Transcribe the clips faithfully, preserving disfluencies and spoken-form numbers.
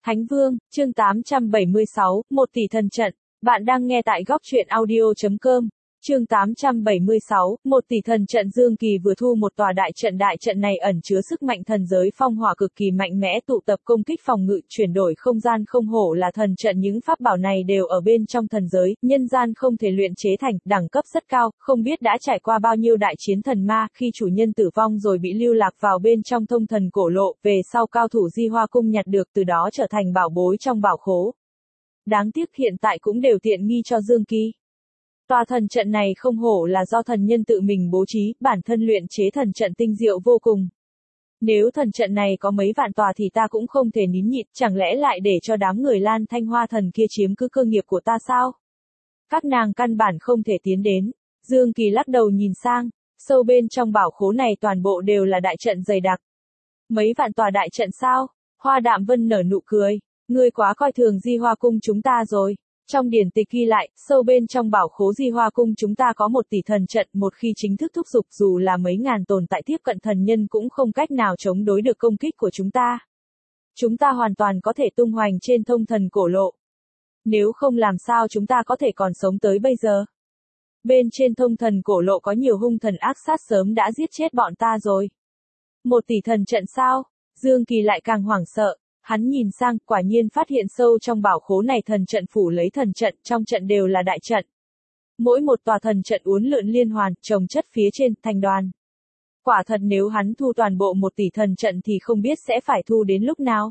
Thánh Vương, chương tám trăm bảy mươi sáu, một tỷ thần trận. Bạn đang nghe tại góc truyện audio chấm com. Chương tám trăm bảy mươi sáu, một tỷ thần trận. Dương Kỳ vừa thu một tòa đại trận. Đại trận này ẩn chứa sức mạnh thần giới phong hỏa cực kỳ mạnh mẽ, tụ tập công kích phòng ngự, chuyển đổi không gian. Không hổ là thần trận, những pháp bảo này đều ở bên trong thần giới, nhân gian không thể luyện chế thành, đẳng cấp rất cao, không biết đã trải qua bao nhiêu đại chiến thần ma, khi chủ nhân tử vong rồi bị lưu lạc vào bên trong thông thần cổ lộ, về sau cao thủ Di Hoa cung nhặt được, từ đó trở thành bảo bối trong bảo khố. Đáng tiếc hiện tại cũng đều tiện nghi cho Dương Kỳ. Tòa thần trận này không hổ là do thần nhân tự mình bố trí, bản thân luyện chế thần trận tinh diệu vô cùng. Nếu thần trận này có mấy vạn tòa thì ta cũng không thể nín nhịn, chẳng lẽ lại để cho đám người Lan Thanh Hoa thần kia chiếm cứ cơ nghiệp của ta sao? Các nàng căn bản không thể tiến đến. Dương Kỳ lắc đầu nhìn sang, sâu bên trong bảo khố này toàn bộ đều là đại trận dày đặc. Mấy vạn tòa đại trận sao? Hoa Đạm Vân nở nụ cười, ngươi quá coi thường Di Hoa cung chúng ta rồi. Trong điển tịch ghi lại, sâu bên trong bảo khố Di Hoa cung chúng ta có một tỷ thần trận, một khi chính thức thúc giục dù là mấy ngàn tồn tại tiếp cận thần nhân cũng không cách nào chống đối được công kích của chúng ta. Chúng ta hoàn toàn có thể tung hoành trên thông thần cổ lộ. Nếu không làm sao chúng ta có thể còn sống tới bây giờ. Bên trên thông thần cổ lộ có nhiều hung thần ác sát sớm đã giết chết bọn ta rồi. Một tỷ thần trận sao? Dương Kỳ lại càng hoảng sợ. Hắn nhìn sang, quả nhiên phát hiện sâu trong bảo khố này thần trận phủ lấy thần trận, trong trận đều là đại trận. Mỗi một tòa thần trận uốn lượn liên hoàn, chồng chất phía trên, thành đoàn. Quả thật nếu hắn thu toàn bộ một tỷ thần trận thì không biết sẽ phải thu đến lúc nào.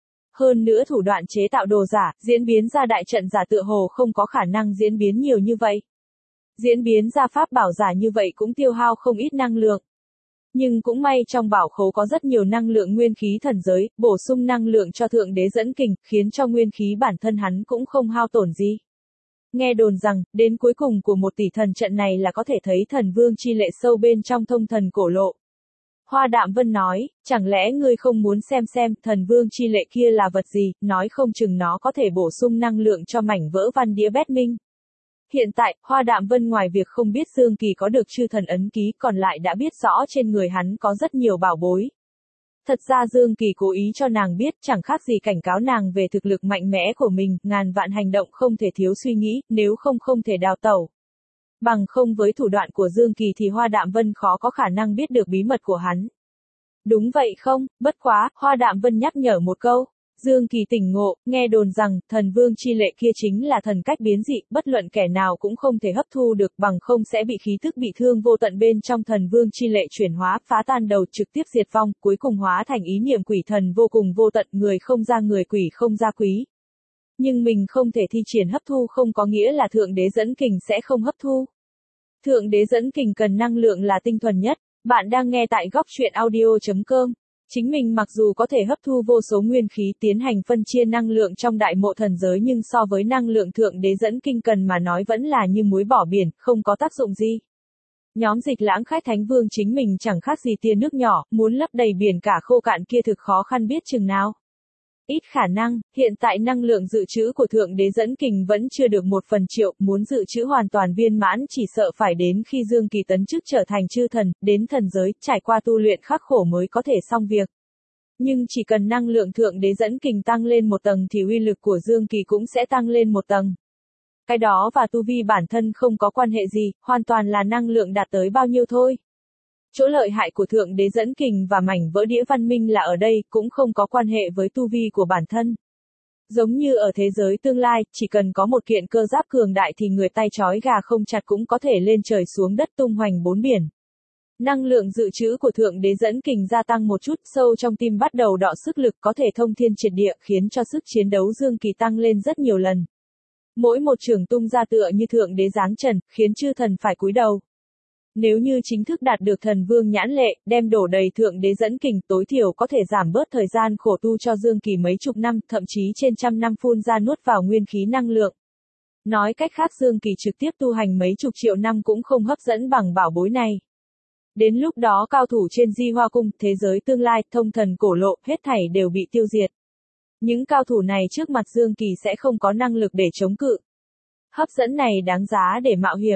Hơn nữa thủ đoạn chế tạo đồ giả, diễn biến ra đại trận giả tựa hồ không có khả năng diễn biến nhiều như vậy. Diễn biến ra pháp bảo giả như vậy cũng tiêu hao không ít năng lượng. Nhưng cũng may trong bảo khố có rất nhiều năng lượng nguyên khí thần giới, bổ sung năng lượng cho thượng đế dẫn kình, khiến cho nguyên khí bản thân hắn cũng không hao tổn gì. Nghe đồn rằng, đến cuối cùng của một tỷ thần trận này là có thể thấy thần vương chi lệ sâu bên trong thông thần cổ lộ. Hoa Đạm Vân nói, chẳng lẽ ngươi không muốn xem xem thần vương chi lệ kia là vật gì, nói không chừng nó có thể bổ sung năng lượng cho mảnh vỡ văn đĩa bét minh. Hiện tại, Hoa Đạm Vân ngoài việc không biết Dương Kỳ có được chư thần ấn ký còn lại đã biết rõ trên người hắn có rất nhiều bảo bối. Thật ra Dương Kỳ cố ý cho nàng biết chẳng khác gì cảnh cáo nàng về thực lực mạnh mẽ của mình, ngàn vạn hành động không thể thiếu suy nghĩ, nếu không không thể đào tẩu. Bằng không với thủ đoạn của Dương Kỳ thì Hoa Đạm Vân khó có khả năng biết được bí mật của hắn. Đúng vậy không, bất quá, Hoa Đạm Vân nhắc nhở một câu. Dương Kỳ tỉnh ngộ, nghe đồn rằng, thần vương chi lệ kia chính là thần cách biến dị, bất luận kẻ nào cũng không thể hấp thu được, bằng không sẽ bị khí tức bị thương vô tận bên trong thần vương chi lệ chuyển hóa, phá tan đầu, trực tiếp diệt vong, cuối cùng hóa thành ý niệm quỷ thần vô cùng vô tận, người không ra người, quỷ không ra quý. Nhưng mình không thể thi triển hấp thu không có nghĩa là thượng đế dẫn kình sẽ không hấp thu. Thượng đế dẫn kình cần năng lượng là tinh thuần nhất. Bạn đang nghe tại góc truyện audio chấm com. Chính mình mặc dù có thể hấp thu vô số nguyên khí tiến hành phân chia năng lượng trong đại mộ thần giới nhưng so với năng lượng thượng đế dẫn kinh cần mà nói vẫn là như muối bỏ biển, không có tác dụng gì. Nhóm Dịch Lãng Khách Thánh Vương chính mình chẳng khác gì tia nước nhỏ, muốn lấp đầy biển cả khô cạn kia thực khó khăn biết chừng nào. Ít khả năng, hiện tại năng lượng dự trữ của thượng đế dẫn kình vẫn chưa được một phần triệu, muốn dự trữ hoàn toàn viên mãn chỉ sợ phải đến khi Dương Kỳ tấn chức trở thành chư thần, đến thần giới, trải qua tu luyện khắc khổ mới có thể xong việc. Nhưng chỉ cần năng lượng thượng đế dẫn kình tăng lên một tầng thì uy lực của Dương Kỳ cũng sẽ tăng lên một tầng. Cái đó và tu vi bản thân không có quan hệ gì, hoàn toàn là năng lượng đạt tới bao nhiêu thôi. Chỗ lợi hại của thượng đế dẫn kình và mảnh vỡ đĩa văn minh là ở đây, cũng không có quan hệ với tu vi của bản thân. Giống như ở thế giới tương lai, chỉ cần có một kiện cơ giáp cường đại thì người tay trói gà không chặt cũng có thể lên trời xuống đất tung hoành bốn biển. Năng lượng dự trữ của thượng đế dẫn kình gia tăng một chút, sâu trong tim bắt đầu đọ sức lực có thể thông thiên triệt địa, khiến cho sức chiến đấu Dương Kỳ tăng lên rất nhiều lần. Mỗi một trường tung ra tựa như thượng đế giáng trần, khiến chư thần phải cúi đầu. Nếu như chính thức đạt được thần vương nhãn lệ, đem đổ đầy thượng đế dẫn kình, tối thiểu có thể giảm bớt thời gian khổ tu cho Dương Kỳ mấy chục năm, thậm chí trên trăm năm phun ra nuốt vào nguyên khí năng lượng. Nói cách khác Dương Kỳ trực tiếp tu hành mấy chục triệu năm cũng không hấp dẫn bằng bảo bối này. Đến lúc đó cao thủ trên Di Hoa cung, thế giới tương lai, thông thần cổ lộ, hết thảy đều bị tiêu diệt. Những cao thủ này trước mặt Dương Kỳ sẽ không có năng lực để chống cự. Hấp dẫn này đáng giá để mạo hiểm.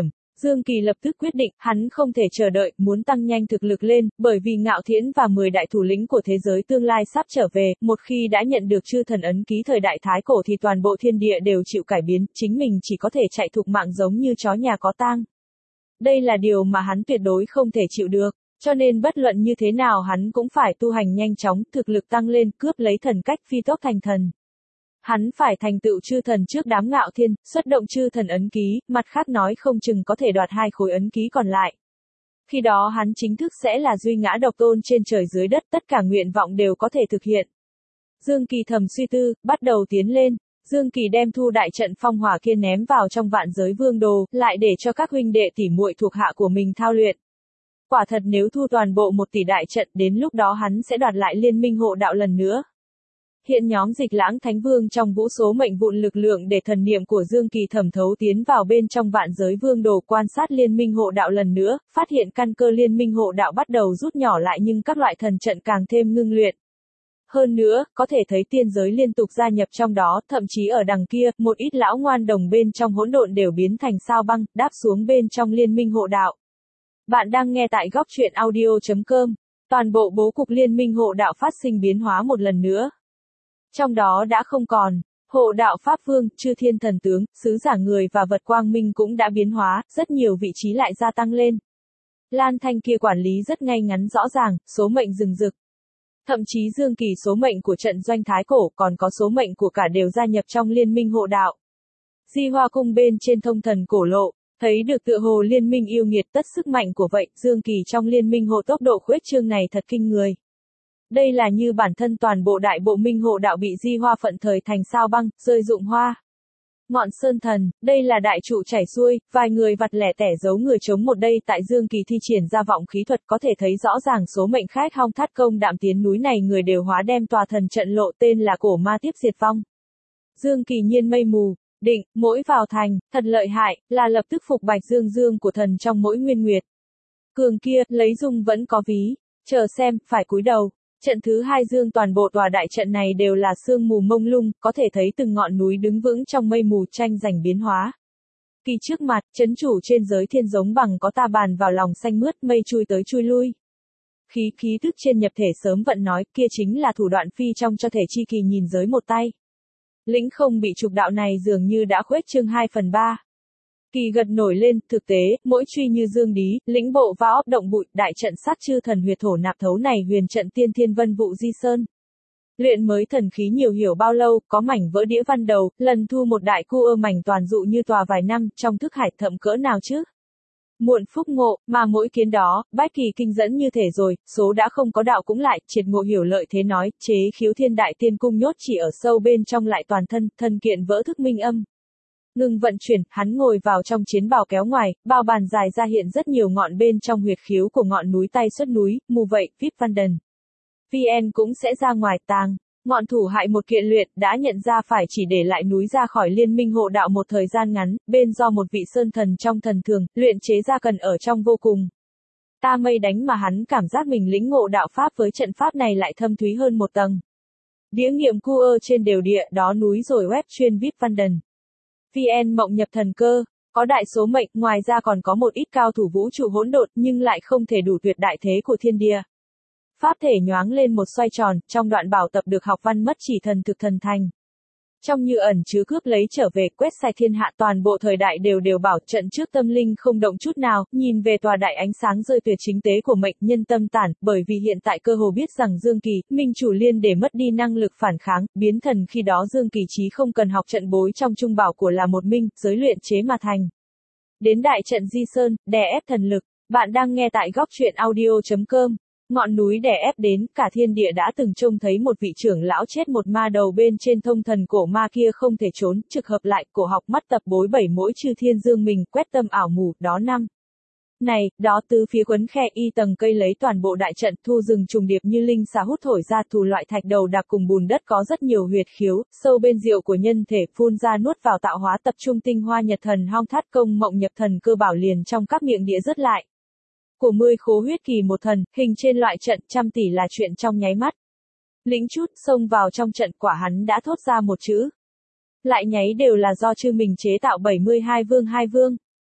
Dương Kỳ lập tức quyết định, hắn không thể chờ đợi, muốn tăng nhanh thực lực lên, bởi vì Ngạo Thiến và mười đại thủ lĩnh của thế giới tương lai sắp trở về, một khi đã nhận được chư thần ấn ký thời đại Thái Cổ thì toàn bộ thiên địa đều chịu cải biến, chính mình chỉ có thể chạy thục mạng giống như chó nhà có tang. Đây là điều mà hắn tuyệt đối không thể chịu được, cho nên bất luận như thế nào hắn cũng phải tu hành nhanh chóng, thực lực tăng lên, cướp lấy thần cách phi tốc thành thần. Hắn phải thành tựu chư thần trước đám Ngạo Thiên, xuất động chư thần ấn ký, mặt khác nói không chừng có thể đoạt hai khối ấn ký còn lại. Khi đó hắn chính thức sẽ là duy ngã độc tôn trên trời dưới đất, tất cả nguyện vọng đều có thể thực hiện. Dương Kỳ thầm suy tư, bắt đầu tiến lên. Dương Kỳ đem thu đại trận phong hỏa kia ném vào trong vạn giới vương đồ, lại để cho các huynh đệ tỉ muội thuộc hạ của mình thao luyện. Quả thật nếu thu toàn bộ một tỷ đại trận, đến lúc đó hắn sẽ đoạt lại liên minh hộ đạo lần nữa. Hiện nhóm Dịch Lãng Thánh Vương trong vũ số mệnh vụn lực lượng để thần niệm của Dương Kỳ thẩm thấu tiến vào bên trong vạn giới vương đồ quan sát liên minh hộ đạo lần nữa, phát hiện căn cơ liên minh hộ đạo bắt đầu rút nhỏ lại nhưng các loại thần trận càng thêm ngưng luyện. Hơn nữa, có thể thấy tiên giới liên tục gia nhập trong đó, thậm chí ở đằng kia, một ít lão ngoan đồng bên trong hỗn độn đều biến thành sao băng, đáp xuống bên trong liên minh hộ đạo. Bạn đang nghe tại góc truyện audio chấm com. Toàn bộ bố cục liên minh hộ đạo phát sinh biến hóa một lần nữa. Trong đó đã không còn hộ đạo Pháp Vương, chư thiên thần tướng, sứ giả người và vật quang minh cũng đã biến hóa, rất nhiều vị trí lại gia tăng lên. Lan Thanh kia quản lý rất ngay ngắn rõ ràng, số mệnh rừng rực. Thậm chí Dương Kỳ số mệnh của trận doanh Thái Cổ còn có số mệnh của cả đều gia nhập trong liên minh hộ đạo. Di Hoa Cung bên trên thông thần cổ lộ, thấy được tựa hồ liên minh yêu nghiệt tất sức mạnh của vậy, Dương Kỳ trong liên minh hộ tốc độ khuếch trương này thật kinh người. Đây là như bản thân toàn bộ đại bộ minh hộ đạo bị Di Hoa phận thời thành sao băng, rơi rụng hoa. Ngọn Sơn Thần, đây là đại trụ chảy xuôi, vài người vặt lẻ tẻ giấu người chống một đây tại Dương Kỳ thi triển ra vọng khí thuật có thể thấy rõ ràng số mệnh khách hong thắt công đạm tiến núi này người đều hóa đem tòa thần trận lộ tên là cổ ma tiếp diệt vong. Dương Kỳ nhiên mây mù, định, mỗi vào thành, thật lợi hại, là lập tức phục bạch dương dương của thần trong mỗi nguyên nguyệt. Cường kia, lấy dung vẫn có ví, chờ xem, phải cúi đầu. Trận thứ hai dương toàn bộ tòa đại trận này đều là sương mù mông lung, có thể thấy từng ngọn núi đứng vững trong mây mù tranh giành biến hóa. Kỳ trước mặt, chấn chủ trên giới thiên giống bằng có ta bàn vào lòng xanh mướt, mây chui tới chui lui. Khí khí thức trên nhập thể sớm vận nói, kia chính là thủ đoạn phi trong cho thể chi kỳ nhìn giới một tay. Lĩnh không bị trục đạo này dường như đã khuếch trương hai phần ba. Kỳ gật nổi lên, thực tế, mỗi truy như dương đí, lĩnh bộ va óp động bụi, đại trận sát chư thần huyệt thổ nạp thấu này huyền trận tiên thiên vân vụ di sơn. Luyện mới thần khí nhiều hiểu bao lâu, có mảnh vỡ đĩa văn đầu, lần thu một đại cu ơ mảnh toàn dụ như tòa vài năm, trong thức hải thậm cỡ nào chứ. Muộn phúc ngộ, mà mỗi kiến đó, bách kỳ kinh dẫn như thể rồi, số đã không có đạo cũng lại, triệt ngộ hiểu lợi thế nói, chế khiếu thiên đại tiên cung nhốt chỉ ở sâu bên trong lại toàn thân, thân kiện vỡ thức minh âm. Ngừng vận chuyển, hắn ngồi vào trong chiến bào kéo ngoài, bao bàn dài ra hiện rất nhiều ngọn bên trong huyệt khiếu của ngọn núi tay xuất núi, mù vậy, vip văn đần. vê en cũng sẽ ra ngoài tàng. Ngọn thủ hại một kiện luyện, đã nhận ra phải chỉ để lại núi ra khỏi liên minh hộ đạo một thời gian ngắn, bên do một vị sơn thần trong thần thường, luyện chế ra cần ở trong vô cùng. Ta mây đánh mà hắn cảm giác mình lĩnh ngộ đạo pháp với trận pháp này lại thâm thúy hơn một tầng. Đĩa nghiệm cu ơ trên đều địa, đó núi rồi web chuyên vip văn đần. vê en mộng nhập thần cơ, có đại số mệnh, ngoài ra còn có một ít cao thủ vũ trụ hỗn độn nhưng lại không thể đủ tuyệt đại thế của thiên địa. Pháp thể nhoáng lên một xoay tròn, trong đoạn bảo tập được học văn mất chỉ thần thực thần thành. Trong như ẩn chứa cướp lấy trở về, quét sạch thiên hạ toàn bộ thời đại đều đều bảo trận trước tâm linh không động chút nào, nhìn về tòa đại ánh sáng rơi tuyệt chính tế của mệnh nhân tâm tản, bởi vì hiện tại cơ hồ biết rằng Dương Kỳ, minh chủ liên để mất đi năng lực phản kháng, biến thần khi đó Dương Kỳ chí không cần học trận bối trong trung bảo của là một minh, giới luyện chế mà thành. Đến đại trận Di Sơn, đè ép thần lực, bạn đang nghe tại góc truyện audio chấm com. Ngọn núi đè ép đến, cả thiên địa đã từng trông thấy một vị trưởng lão chết một ma đầu bên trên thông thần cổ ma kia không thể trốn, trực hợp lại, cổ học mắt tập bối bảy mỗi chư thiên dương mình, quét tâm ảo mù, đó năm. Này, đó tứ phía quấn khe y tầng cây lấy toàn bộ đại trận, thu rừng trùng điệp như linh xà hút thổi ra thù loại thạch đầu đạp cùng bùn đất có rất nhiều huyệt khiếu, sâu bên diệu của nhân thể phun ra nuốt vào tạo hóa tập trung tinh hoa nhật thần hong thát công mộng nhập thần cơ bảo liền trong các miệng địa rất lại. Của mươi khố huyết kỳ một thần, hình trên loại trận trăm tỷ là chuyện trong nháy mắt. Lĩnh chút, xông vào trong trận quả hắn đã thốt ra một chữ. Lại nháy đều là do chư mình chế tạo bảy mươi hai vương hai vương.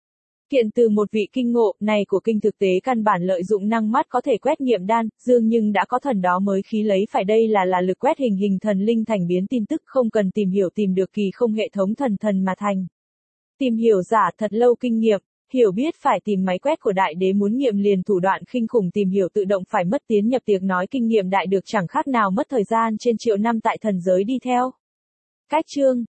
Kiện từ một vị kinh ngộ, này của kinh thực tế căn bản lợi dụng năng mắt có thể quét nghiệm đan, dương nhưng đã có thần đó mới khí lấy phải đây là là lực quét hình hình thần linh thành biến tin tức không cần tìm hiểu tìm được kỳ không hệ thống thần thần mà thành. Tìm hiểu giả thật lâu kinh nghiệm, hiểu biết phải tìm máy quét của đại đế muốn nghiệm liền thủ đoạn khinh khủng tìm hiểu tự động phải mất tiến nhập tiệc nói kinh nghiệm đại được chẳng khác nào mất thời gian trên triệu năm tại thần giới đi theo. Cách chương